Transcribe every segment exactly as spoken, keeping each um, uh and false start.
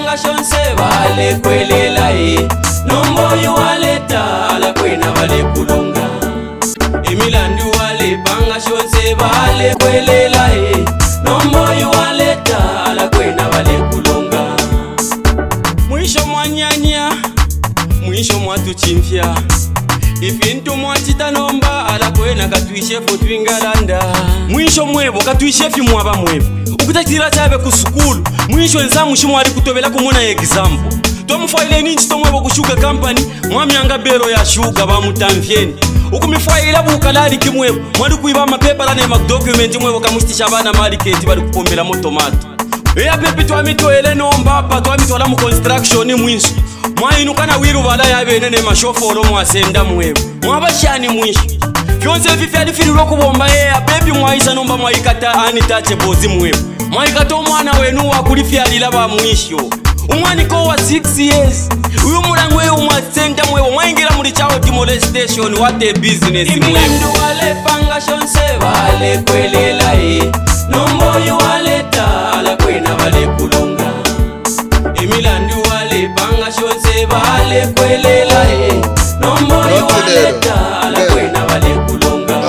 panga shonse vale kwelela e nomboyo waleta ala kwena vale kulonga Emilandu wale panga shonse vale kwelela e nomboyo waleta ala kwena vale kulonga Mwisho mwanyanya mwisho mwatu chimfya Ifintu mwachita nomba ala kwena katuishe fotwingalanda Mwisho mwebo katuishe fi mwaba mwebo Ukutatira chabe ku sukulu mwisho nzamu shimwari kutobela kumuna example Tomufaile ninchi tomwebo kushuka company mwami anga bero ya shuka bamutamvyeni Ukumifaila bukalali kimwebo mwari kuiba mapepa lane document mwebo kamustisha bana market bali kupombela mo tomato Eya pepe twamitwele nomba pa twamitwala mu construction mwisho Mwainu kana wiru bala yabene ne mashoforo mwasenda mwebo mwabashani mwisho Fyonse vifyali filu kubomba eya baby mwaisa nomba mwaikata anitache bozi mwebo Mwaikata omwana wenu wakulifyalila ba mwisho Umwani ko wa six years Uyu mulangwe umwasenda mwebo Mwaingira muli chao demolestation what a business mwebo Imilandu wale panga shonse wale kwelela e Nomboyo wale tala kwena wale kulonga Imilandu wale panga shonse wale kwelela e Nomboyo wale tala kwena wale kulonga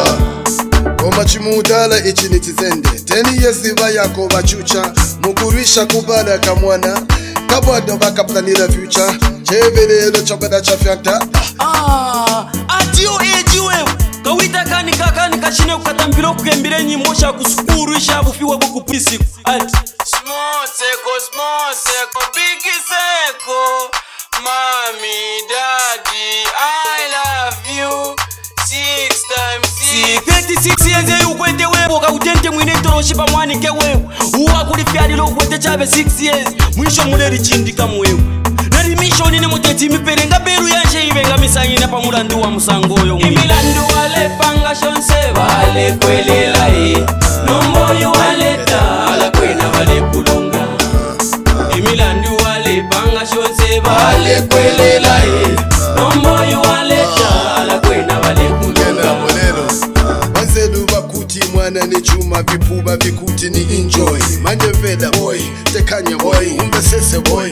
Oma chimudala ichi nitizende Teni yezi vayako bachucha Mukurisha kubala kamwana Kabwado bakaplanila future Chevelelo chobada chafyanta Ah, atiyo eji wewe Kawita kani kakani kachine kukatambilo kukembile nyimosha kusukuru isha bufiwe bukupisi Ati Smoseko, smoseko, bigi seko Mami, daddy, I love you Six times six thirty-six years yu kwete wewe Kautente mwine toroshipa mwanike wewe Uwa kulifyadilo kwete chabe six years Mwisho muleri chindika mwewe Nari mishoni ni muteti miperenga beru yanje Ibenga misanyina pa mulandu wa musangoyo mwewe Imilandu wale panga shonse wale kwelela e Nomboyo wale tala kwena wale kulonga Imilandu wale panga shonse wale kwelela e Nomboyo wale tala kwena wale kulonga Wanzelu bakuti mwana ni chuma vipuba vikuti ni enjoy Manje veda boy, tekanya boy, umbesese boy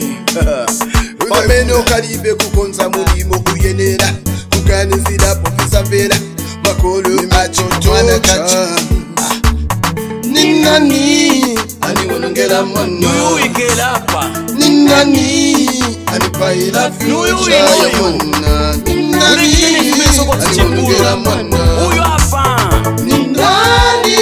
Pameno karibe kukonza mulimo kuyenera Kuganizira profesa vera Makolo achoto mwana kachi Ninani Ani wanongera mwana Nuyu ikelapa Ninani Ani paila future ya mwana Ninani Ani wanongera mwana Uyu hapa Ninani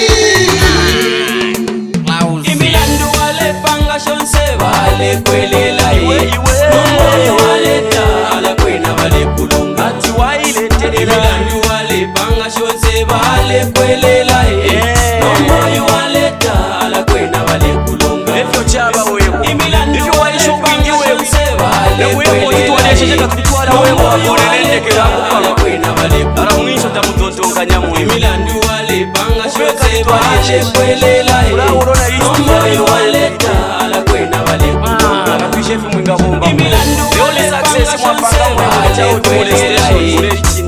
Imilandu wale panga shonse wale kwelela e Nomboyo wale tala kwena wale kulonga Ati wailete Imilandu wale panga shonse wale kwelela e Nomboyo wale tala kwena wale kulonga Efyo chaba wewe Imilandu wale panga shonse wale kwelela e Nomboyo kwena wale kulonga Ara mwisho tamutontonga nyamu Imilandu wale panga shonse wale kwelela e Nomboyo wale tala kwena wale kulonga Kapishefi mwinga bomba Imilandu wale panga shonse wale kwelela e